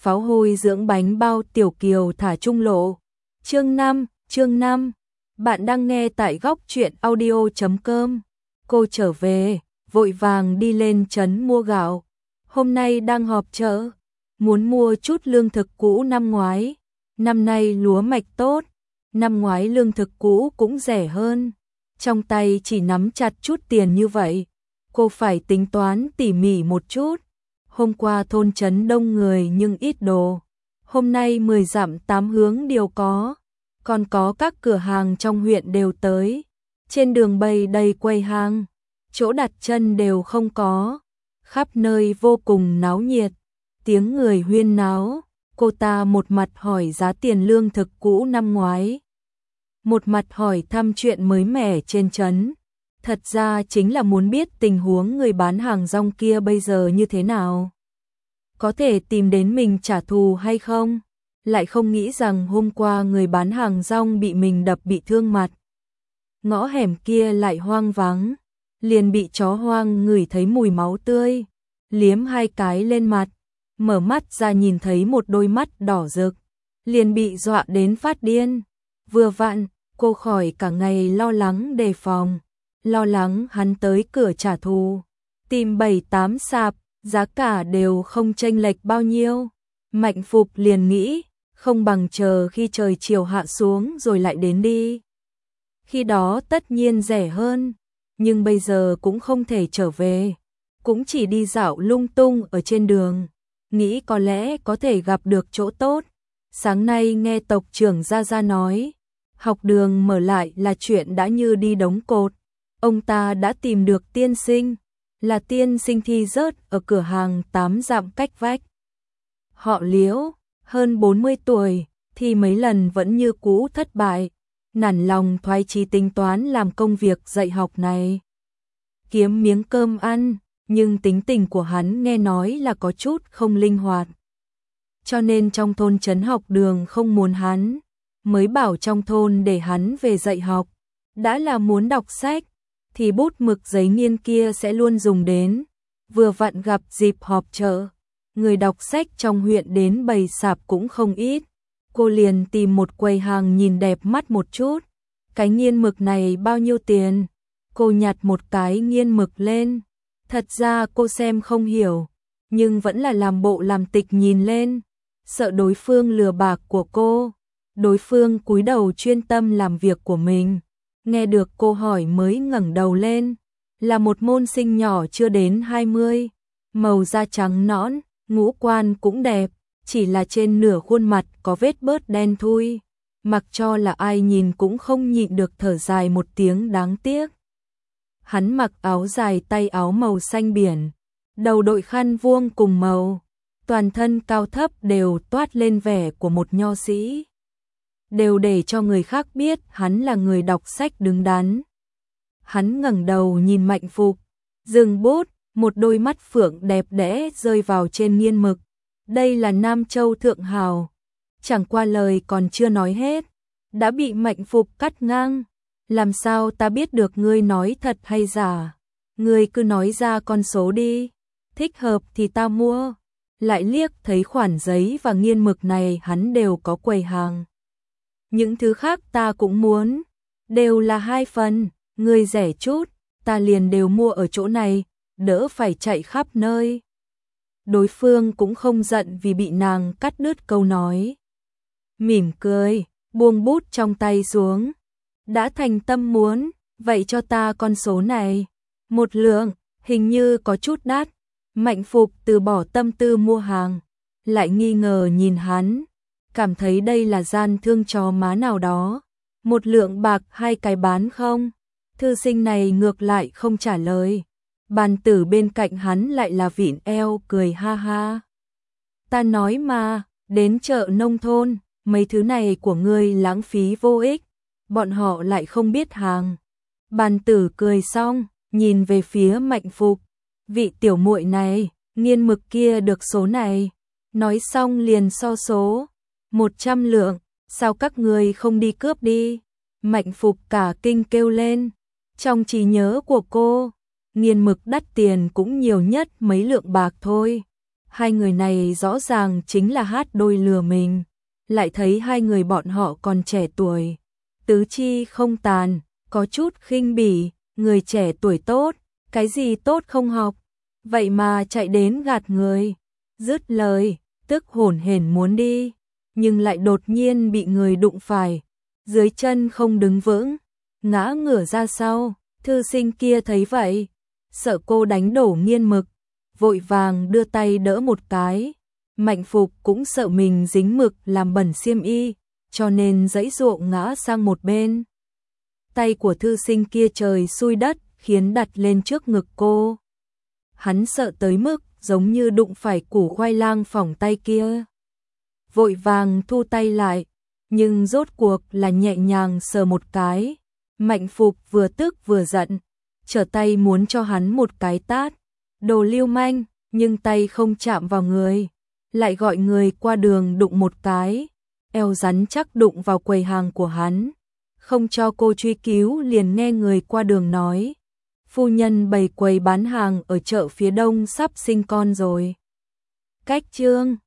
Pháo hôi dưỡng bánh bao Tiểu Kiều thả trung lộ. Chương 5. Bạn đang nghe tại góc truyện audio.com. Cô trở về, vội vàng đi lên trấn mua gạo. Hôm nay đang họp chợ, muốn mua chút lương thực cũ năm ngoái. Năm nay lúa mạch tốt, năm ngoái lương thực cũ cũng rẻ hơn. Trong tay chỉ nắm chặt chút tiền như vậy, cô phải tính toán tỉ mỉ một chút. Hôm qua thôn trấn đông người nhưng ít đồ. Hôm nay 10 dặm 8 hướng đều có. Còn có các cửa hàng trong huyện đều tới. Trên đường bày đầy quầy hàng, chỗ đặt chân đều không có. Khắp nơi vô cùng náo nhiệt, tiếng người huyên náo. Cô ta một mặt hỏi giá tiền lương thực cũ năm ngoái, một mặt hỏi thăm chuyện mới mẻ trên trấn. Thật ra chính là muốn biết tình huống người bán hàng rong kia bây giờ như thế nào. Có thể tìm đến mình trả thù hay không? Lại không nghĩ rằng hôm qua người bán hàng rong bị mình đập bị thương mặt. Ngõ hẻm kia lại hoang vắng, liền bị chó hoang ngửi thấy mùi máu tươi, liếm hai cái lên mặt, mở mắt ra nhìn thấy một đôi mắt đỏ rực, liền bị dọa đến phát điên. Vừa vặn, cô khỏi cả ngày lo lắng đề phòng, lo lắng hắn tới cửa trả thù, tìm 7-8 sạp, giá cả đều không chênh lệch bao nhiêu. Mạnh Phục liền nghĩ, không bằng chờ khi trời chiều hạ xuống rồi lại đến đi. Khi đó tất nhiên rẻ hơn, nhưng bây giờ cũng không thể trở về, cũng chỉ đi dạo lung tung ở trên đường, nghĩ có lẽ có thể gặp được chỗ tốt. Sáng nay nghe tộc trưởng Gia nói, học đường mở lại là chuyện đã như đi đống cột. Ông ta đã tìm được tiên sinh, là tiên sinh thi rớt ở cửa hàng 8 dặm cách vách. Họ Liễu, hơn 40 tuổi, thì mấy lần vẫn như cũ thất bại, nản lòng thoái chí tính toán làm công việc dạy học này. Kiếm miếng cơm ăn, nhưng tính tình của hắn nghe nói là có chút không linh hoạt. Cho nên trong thôn trấn học đường không muốn hắn, mới bảo trong thôn để hắn về dạy học. Đã là muốn đọc sách, thì bút mực giấy nghiên kia sẽ luôn dùng đến. Vừa vặn gặp dịp họp chợ, người đọc sách trong huyện đến bày sạp cũng không ít. Cô liền tìm một quầy hàng nhìn đẹp mắt một chút. Cái nghiên mực này bao nhiêu tiền? Cô nhặt một cái nghiên mực lên. Thật ra cô xem không hiểu, nhưng vẫn là làm bộ làm tịch nhìn lên, sợ đối phương lừa bạc của cô. Đối phương cúi đầu chuyên tâm làm việc của mình. Nghe được cô hỏi mới ngẩng đầu lên, là một môn sinh nhỏ chưa đến 20, màu da trắng nõn, ngũ quan cũng đẹp, chỉ là trên nửa khuôn mặt có vết bớt đen thui, mặc cho là ai nhìn cũng không nhịn được thở dài một tiếng đáng tiếc. Hắn mặc áo dài tay áo màu xanh biển, đầu đội khăn vuông cùng màu, toàn thân cao thấp đều toát lên vẻ của một nho sĩ, đều để cho người khác biết hắn là người đọc sách đứng đắn. Hắn ngẩng đầu nhìn Mạnh Phục, dừng bút, một đôi mắt phượng đẹp đẽ rơi vào trên nghiên mực. Đây là Nam Châu Thượng Hào. Chẳng qua lời còn chưa nói hết, đã bị Mạnh Phục cắt ngang. Làm sao ta biết được ngươi nói thật hay giả? Ngươi cứ nói ra con số đi, thích hợp thì ta mua. Lại liếc thấy khoản giấy và nghiên mực này hắn đều có quầy hàng. Những thứ khác ta cũng muốn, đều là 2 phần, ngươi rẻ chút, ta liền đều mua ở chỗ này, đỡ phải chạy khắp nơi. Đối phương cũng không giận vì bị nàng cắt đứt câu nói. Mỉm cười, buông bút trong tay xuống. Đã thành tâm muốn, vậy cho ta con số này. 1 lượng, hình như có chút đắt. Mạnh Phục từ bỏ tâm tư mua hàng, lại nghi ngờ nhìn hắn, cảm thấy đây là gian thương chó má nào đó. 1 lượng bạc 2 cái bán không? Thư sinh này ngược lại không trả lời. Bàn tử bên cạnh hắn lại là vịn eo cười ha ha. Ta nói mà, đến chợ nông thôn, mấy thứ này của ngươi lãng phí vô ích, bọn họ lại không biết hàng. Bàn tử cười xong, nhìn về phía Mạnh Phục. Vị tiểu muội này, nghiên mực kia được số này. Nói xong liền so số. 100 lượng, sao các ngươi không đi cướp đi? Mạnh Phục cả kinh kêu lên. Trong trí nhớ của cô, nghiên mực đắt tiền cũng nhiều nhất mấy lượng bạc thôi. Hai người này rõ ràng chính là hát đôi lừa mình, lại thấy hai người bọn họ còn trẻ tuổi, tứ chi không tàn, có chút khinh bỉ, người trẻ tuổi tốt, cái gì tốt không học, vậy mà chạy đến gạt người. Dứt lời, tức hổn hển muốn đi, nhưng lại đột nhiên bị người đụng phải, dưới chân không đứng vững, ngã ngửa ra sau. Thư sinh kia thấy vậy, sợ cô đánh đổ nghiên mực, vội vàng đưa tay đỡ một cái. Mạnh Phục cũng sợ mình dính mực làm bẩn xiêm y, cho nên giãy giụa ngã sang một bên. Tay của thư sinh kia trời xui đất khiến đặt lên trước ngực cô. Hắn sợ tới mức giống như đụng phải củ khoai lang phỏng tay kia. Vội vàng thu tay lại, nhưng rốt cuộc là nhẹ nhàng sờ một cái. Mạnh Phục vừa tức vừa giận, trở tay muốn cho hắn một cái tát. Đồ lưu manh, nhưng tay không chạm vào người, lại gọi người qua đường đụng một cái. Eo rắn chắc đụng vào quầy hàng của hắn. Không cho cô truy cứu liền nghe người qua đường nói. Phu nhân bày quầy bán hàng ở chợ phía đông sắp sinh con rồi. Cách chương